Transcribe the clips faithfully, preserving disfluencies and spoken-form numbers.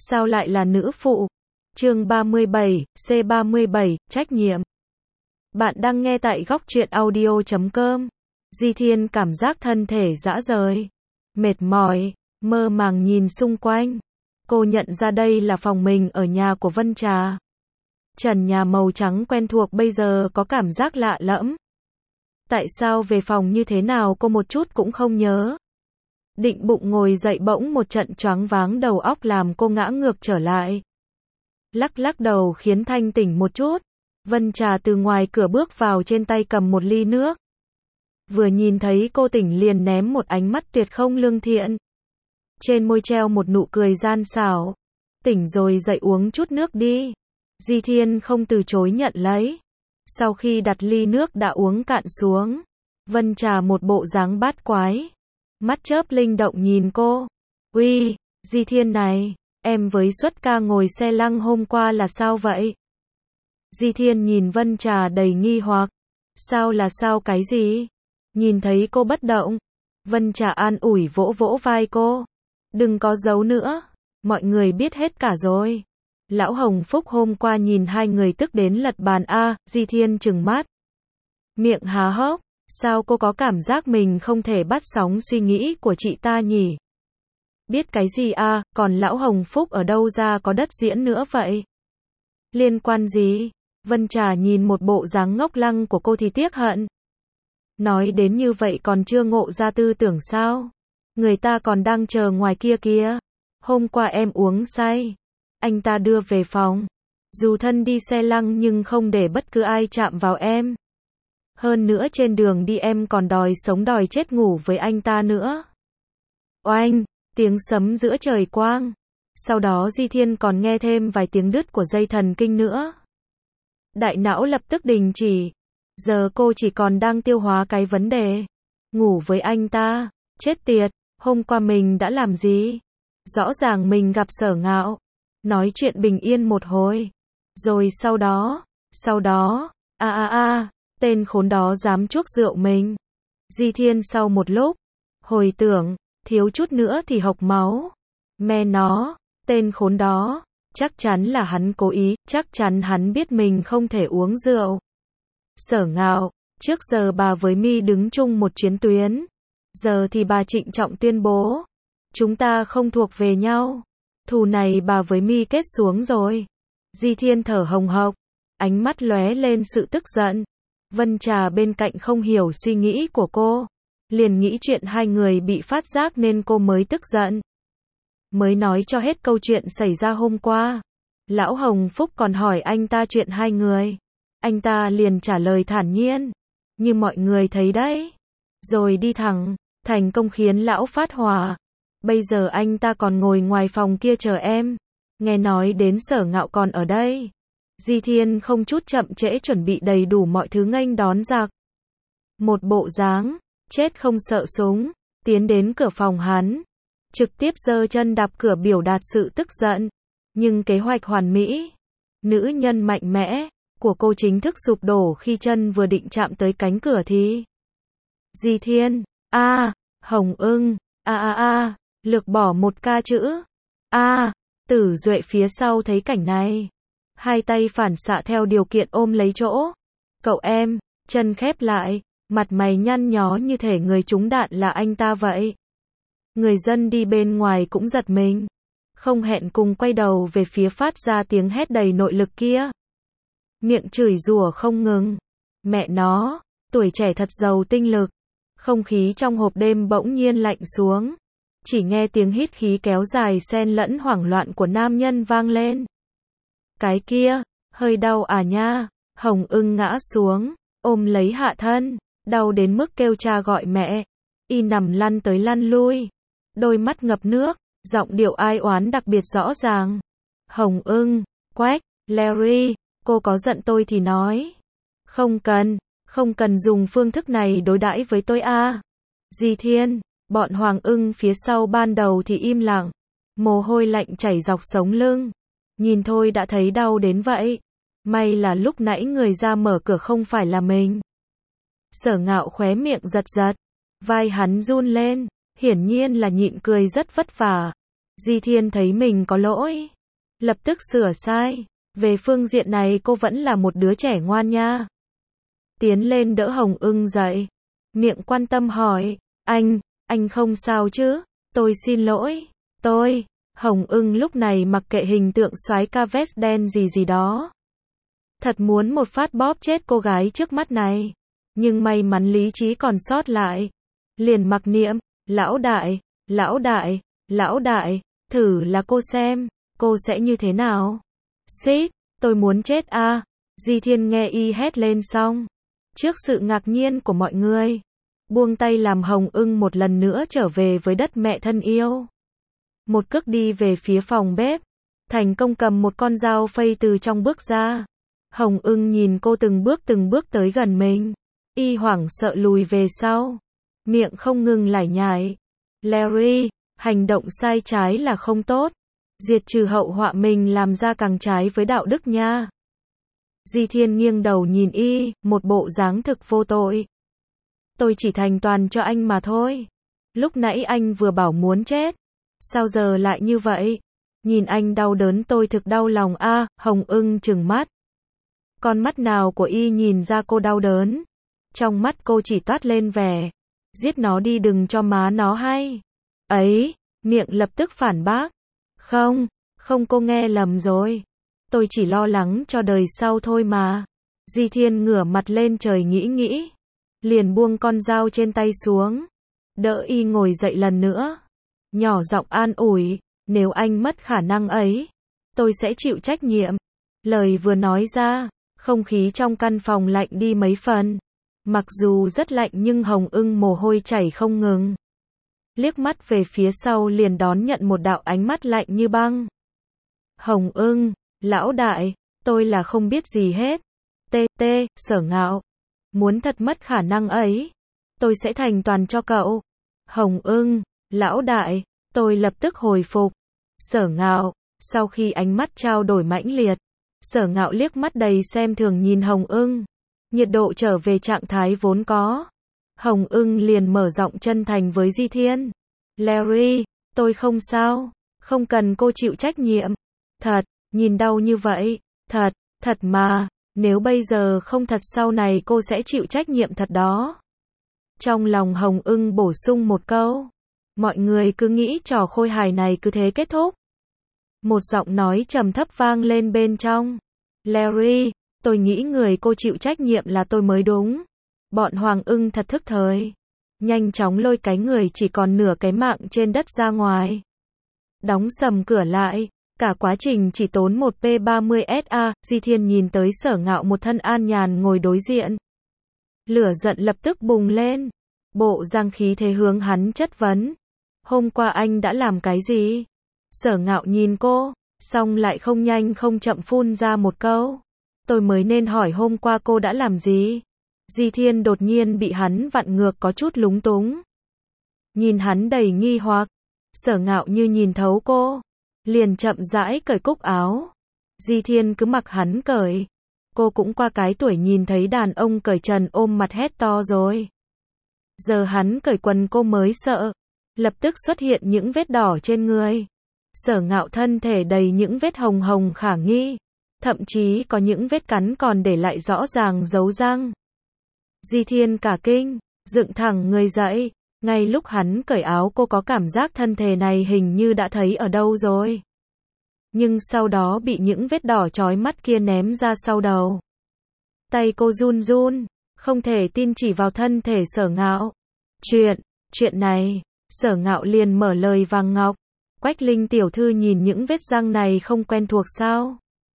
sao lại là nữ phụ? Chương ba mươi bảy, C ba mươi bảy, trách nhiệm. Bạn đang nghe tại góc truyện audio chấm com. Di Thiên cảm giác thân thể rã rời, mệt mỏi, mơ màng nhìn xung quanh. Cô nhận ra đây là phòng mình ở nhà của Vân Trà. Trần nhà màu trắng quen thuộc bây giờ có cảm giác lạ lẫm. Tại sao về phòng như thế nào cô một chút cũng không nhớ. Định bụng ngồi dậy bỗng một trận choáng váng đầu óc làm cô ngã ngược trở lại. Lắc lắc đầu khiến thanh tỉnh một chút. Vân Trà từ ngoài cửa bước vào, trên tay cầm một ly nước. Vừa nhìn thấy cô tỉnh liền ném một ánh mắt tuyệt không lương thiện. Trên môi treo một nụ cười gian xảo. Tỉnh rồi dậy uống chút nước đi. Di Thiên không từ chối nhận lấy. Sau khi đặt ly nước đã uống cạn xuống, Vân Trà một bộ dáng bát quái. Mắt chớp linh động nhìn cô. Uy, Di Thiên này, em với Xuất Ca ngồi xe lăng hôm qua là sao vậy? Di Thiên nhìn Vân Trà đầy nghi hoặc. Sao là sao cái gì? Nhìn thấy cô bất động, Vân Trà an ủi vỗ vỗ vai cô. Đừng có giấu nữa, mọi người biết hết cả rồi. Lão Hồng Phúc hôm qua nhìn hai người tức đến lật bàn a. Di Thiên trừng mắt, miệng há hốc. Sao cô có cảm giác mình không thể bắt sóng suy nghĩ của chị ta nhỉ? Biết cái gì a? Còn Lão Hồng Phúc ở đâu ra có đất diễn nữa vậy? Liên quan gì? Vân Trà nhìn một bộ dáng ngốc lăng của cô thì tiếc hận. Nói đến như vậy còn chưa ngộ ra tư tưởng sao? Người ta còn đang chờ ngoài kia kìa. Hôm qua em uống say, anh ta đưa về phòng. Dù thân đi xe lăng nhưng không để bất cứ ai chạm vào em. Hơn nữa trên đường đi em còn đòi sống đòi chết ngủ với anh ta nữa. Oanh, tiếng sấm giữa trời quang. Sau đó Di Thiên còn nghe thêm vài tiếng đứt của dây thần kinh nữa. Đại não lập tức đình chỉ. Giờ cô chỉ còn đang tiêu hóa cái vấn đề. Ngủ với anh ta, chết tiệt, hôm qua mình đã làm gì? Rõ ràng mình gặp Sở Ngạo, nói chuyện bình yên một hồi. Rồi sau đó, sau đó, a a a, tên khốn đó dám chuốc rượu mình. Di Thiên sau một lúc, hồi tưởng, thiếu chút nữa thì hộc máu. Mẹ nó, tên khốn đó, chắc chắn là hắn cố ý, chắc chắn hắn biết mình không thể uống rượu. Sở Ngạo, trước giờ bà với Mi đứng chung một chuyến tuyến. Giờ thì bà trịnh trọng tuyên bố, chúng ta không thuộc về nhau. Thù này bà với Mi kết xuống rồi. Di Thiên thở hồng hộc, ánh mắt lóe lên sự tức giận. Vân Trà bên cạnh không hiểu suy nghĩ của cô, liền nghĩ chuyện hai người bị phát giác nên cô mới tức giận. Mới nói cho hết câu chuyện xảy ra hôm qua. Lão Hồng Phúc còn hỏi anh ta chuyện hai người. Anh ta liền trả lời thản nhiên, như mọi người thấy đấy. Rồi đi thẳng, thành công khiến lão phát hỏa. Bây giờ anh ta còn ngồi ngoài phòng kia chờ em. Nghe nói đến Sở Ngạo còn ở đây. Di Thiên không chút chậm trễ chuẩn bị đầy đủ mọi thứ nghênh đón giặc. Một bộ dáng, chết không sợ súng, tiến đến cửa phòng hắn. Trực tiếp giơ chân đạp cửa biểu đạt sự tức giận. Nhưng kế hoạch hoàn mỹ, nữ nhân mạnh mẽ của cô chính thức sụp đổ khi chân vừa định chạm tới cánh cửa thì Di Thiên, a, Hồng Ưng, a a a, lược bỏ một ca chữ. A, Tử Duệ phía sau thấy cảnh này, hai tay phản xạ theo điều kiện ôm lấy chỗ. Cậu em, chân khép lại, mặt mày nhăn nhó như thể người trúng đạn là anh ta vậy. Người dân đi bên ngoài cũng giật mình, không hẹn cùng quay đầu về phía phát ra tiếng hét đầy nội lực kia. Miệng chửi rủa không ngừng. Mẹ nó, tuổi trẻ thật giàu tinh lực. Không khí trong hộp đêm bỗng nhiên lạnh xuống. Chỉ nghe tiếng hít khí kéo dài xen lẫn hoảng loạn của nam nhân vang lên. Cái kia, hơi đau à nha. Hồng Ưng ngã xuống, ôm lấy hạ thân, đau đến mức kêu cha gọi mẹ. Y nằm lăn tới lăn lui, đôi mắt ngập nước, giọng điệu ai oán đặc biệt rõ ràng. Hồng Ưng, Quách, Larry, cô có giận tôi thì nói. Không cần, không cần dùng phương thức này đối đãi với tôi a. Di Thiên, bọn Hoàng Ưng phía sau ban đầu thì im lặng. Mồ hôi lạnh chảy dọc sống lưng. Nhìn thôi đã thấy đau đến vậy. May là lúc nãy người ra mở cửa không phải là mình. Sở Ngạo khóe miệng giật giật. Vai hắn run lên, hiển nhiên là nhịn cười rất vất vả. Di Thiên thấy mình có lỗi, lập tức sửa sai. Về phương diện này cô vẫn là một đứa trẻ ngoan nha. Tiến lên đỡ Hồng Ưng dậy. Miệng quan tâm hỏi, anh, anh không sao chứ? Tôi xin lỗi. Tôi, Hồng Ưng lúc này mặc kệ hình tượng soái ca vest đen gì gì đó. Thật muốn một phát bóp chết cô gái trước mắt này. Nhưng may mắn lý trí còn sót lại. Liền mặc niệm, lão đại, lão đại, lão đại, thử là cô xem, cô sẽ như thế nào? Xít, tôi muốn chết a. À. Di Thiên nghe y hét lên xong. Trước sự ngạc nhiên của mọi người, buông tay làm Hồng Ưng một lần nữa trở về với đất mẹ thân yêu. Một cước đi về phía phòng bếp, thành công cầm một con dao phay từ trong bước ra. Hồng Ưng nhìn cô từng bước từng bước tới gần mình, y hoảng sợ lùi về sau, miệng không ngừng lải nhải. Larry, hành động sai trái là không tốt, diệt trừ hậu họa mình làm ra càng trái với đạo đức nha. Di Thiên nghiêng đầu nhìn y, một bộ dáng thực vô tội. Tôi chỉ thành toàn cho anh mà thôi. Lúc nãy anh vừa bảo muốn chết, sao giờ lại như vậy? Nhìn anh đau đớn tôi thực đau lòng a. À, Hồng Ưng trừng mắt. Con mắt nào của y nhìn ra cô đau đớn? Trong mắt cô chỉ toát lên vẻ, giết nó đi đừng cho má nó hay. Ấy, miệng lập tức phản bác. Không, không cô nghe lầm rồi. Tôi chỉ lo lắng cho đời sau thôi mà. Di Thiên ngửa mặt lên trời nghĩ nghĩ. Liền buông con dao trên tay xuống. Đỡ y ngồi dậy lần nữa. Nhỏ giọng an ủi, nếu anh mất khả năng ấy, tôi sẽ chịu trách nhiệm. Lời vừa nói ra, không khí trong căn phòng lạnh đi mấy phần. Mặc dù rất lạnh nhưng Hồng Ưng mồ hôi chảy không ngừng. Liếc mắt về phía sau liền đón nhận một đạo ánh mắt lạnh như băng. Hồng Ưng, lão đại, tôi là không biết gì hết. Tê tê, Sở Ngạo. Muốn thật mất khả năng ấy, tôi sẽ thành toàn cho cậu. Hồng Ưng, lão đại, tôi lập tức hồi phục. Sở Ngạo, sau khi ánh mắt trao đổi mãnh liệt, Sở Ngạo liếc mắt đầy xem thường nhìn Hồng Ưng. Nhiệt độ trở về trạng thái vốn có. Hồng Ưng liền mở giọng chân thành với Di Thiên. Larry, tôi không sao, không cần cô chịu trách nhiệm. Thật, nhìn đau như vậy, thật, thật mà, nếu bây giờ không thật sau này cô sẽ chịu trách nhiệm thật đó. Trong lòng Hồng Ưng bổ sung một câu. Mọi người cứ nghĩ trò khôi hài này cứ thế kết thúc. Một giọng nói trầm thấp vang lên bên trong. Larry, tôi nghĩ người cô chịu trách nhiệm là tôi mới đúng. Bọn Hoàng Ưng thật thức thời. Nhanh chóng lôi cái người chỉ còn nửa cái mạng trên đất ra ngoài. Đóng sầm cửa lại. Cả quá trình chỉ tốn một p ba mươi s a. Di Thiên nhìn tới Sở Ngạo một thân an nhàn ngồi đối diện. Lửa giận lập tức bùng lên. Bộ giang khí thế hướng hắn chất vấn. Hôm qua anh đã làm cái gì? Sở Ngạo nhìn cô, xong lại không nhanh không chậm phun ra một câu. Tôi mới nên hỏi hôm qua cô đã làm gì? Di Thiên đột nhiên bị hắn vặn ngược có chút lúng túng. Nhìn hắn đầy nghi hoặc, Sở Ngạo như nhìn thấu cô, liền chậm rãi cởi cúc áo. Di Thiên cứ mặc hắn cởi. Cô cũng qua cái tuổi nhìn thấy đàn ông cởi trần ôm mặt hét to rồi. Giờ hắn cởi quần cô mới sợ. Lập tức xuất hiện những vết đỏ trên người. Sở Ngạo thân thể đầy những vết hồng hồng khả nghi. Thậm chí có những vết cắn còn để lại rõ ràng dấu răng. Di Thiên cả kinh, dựng thẳng người dậy. Ngay lúc hắn cởi áo cô có cảm giác thân thể này hình như đã thấy ở đâu rồi. Nhưng sau đó bị những vết đỏ chói mắt kia ném ra sau đầu. Tay cô run run, không thể tin chỉ vào thân thể Sở Ngạo. Chuyện, chuyện này, Sở Ngạo liền mở lời vàng ngọc. Quách Linh tiểu thư nhìn những vết răng này không quen thuộc sao?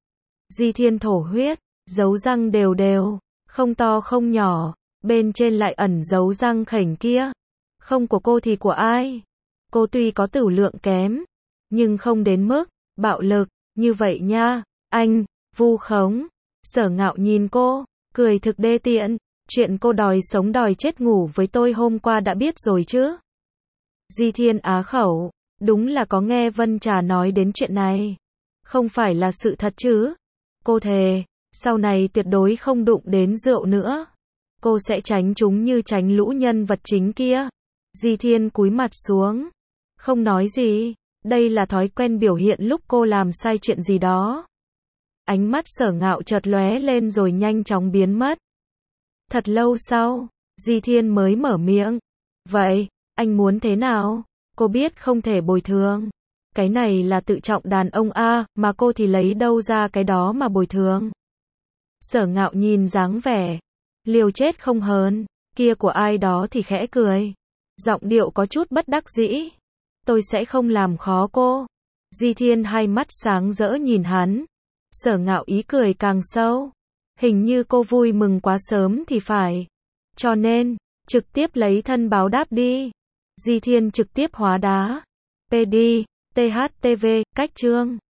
Di Thiên thổ huyết, dấu răng đều đều, không to không nhỏ, bên trên lại ẩn dấu răng khểnh kia. Không của cô thì của ai? Cô tuy có tửu lượng kém, nhưng không đến mức bạo lực như vậy nha. Anh, vu khống. Sở Ngạo nhìn cô, cười thực đê tiện. Chuyện cô đòi sống đòi chết ngủ với tôi hôm qua đã biết rồi chứ? Di Thiên á khẩu, đúng là có nghe Vân Trà nói đến chuyện này. Không phải là sự thật chứ? Cô thề, sau này tuyệt đối không đụng đến rượu nữa. Cô sẽ tránh chúng như tránh lũ nhân vật chính kia. Di Thiên cúi mặt xuống, không nói gì. Đây là thói quen biểu hiện lúc cô làm sai chuyện gì đó. Ánh mắt Sở Ngạo chợt lóe lên rồi nhanh chóng biến mất. Thật lâu sau, Di Thiên mới mở miệng. Vậy, anh muốn thế nào? Cô biết không thể bồi thường. Cái này là tự trọng đàn ông a, mà cô thì lấy đâu ra cái đó mà bồi thường. Sở Ngạo nhìn dáng vẻ liều chết không hờn kia của ai đó thì khẽ cười. Giọng điệu có chút bất đắc dĩ. Tôi sẽ không làm khó cô. Di Thiên hai mắt sáng rỡ nhìn hắn. Sở Ngạo ý cười càng sâu. Hình như cô vui mừng quá sớm thì phải. Cho nên, trực tiếp lấy thân báo đáp đi. Di Thiên trực tiếp hóa đá. pê đê, tê hát tê vê, cách chương.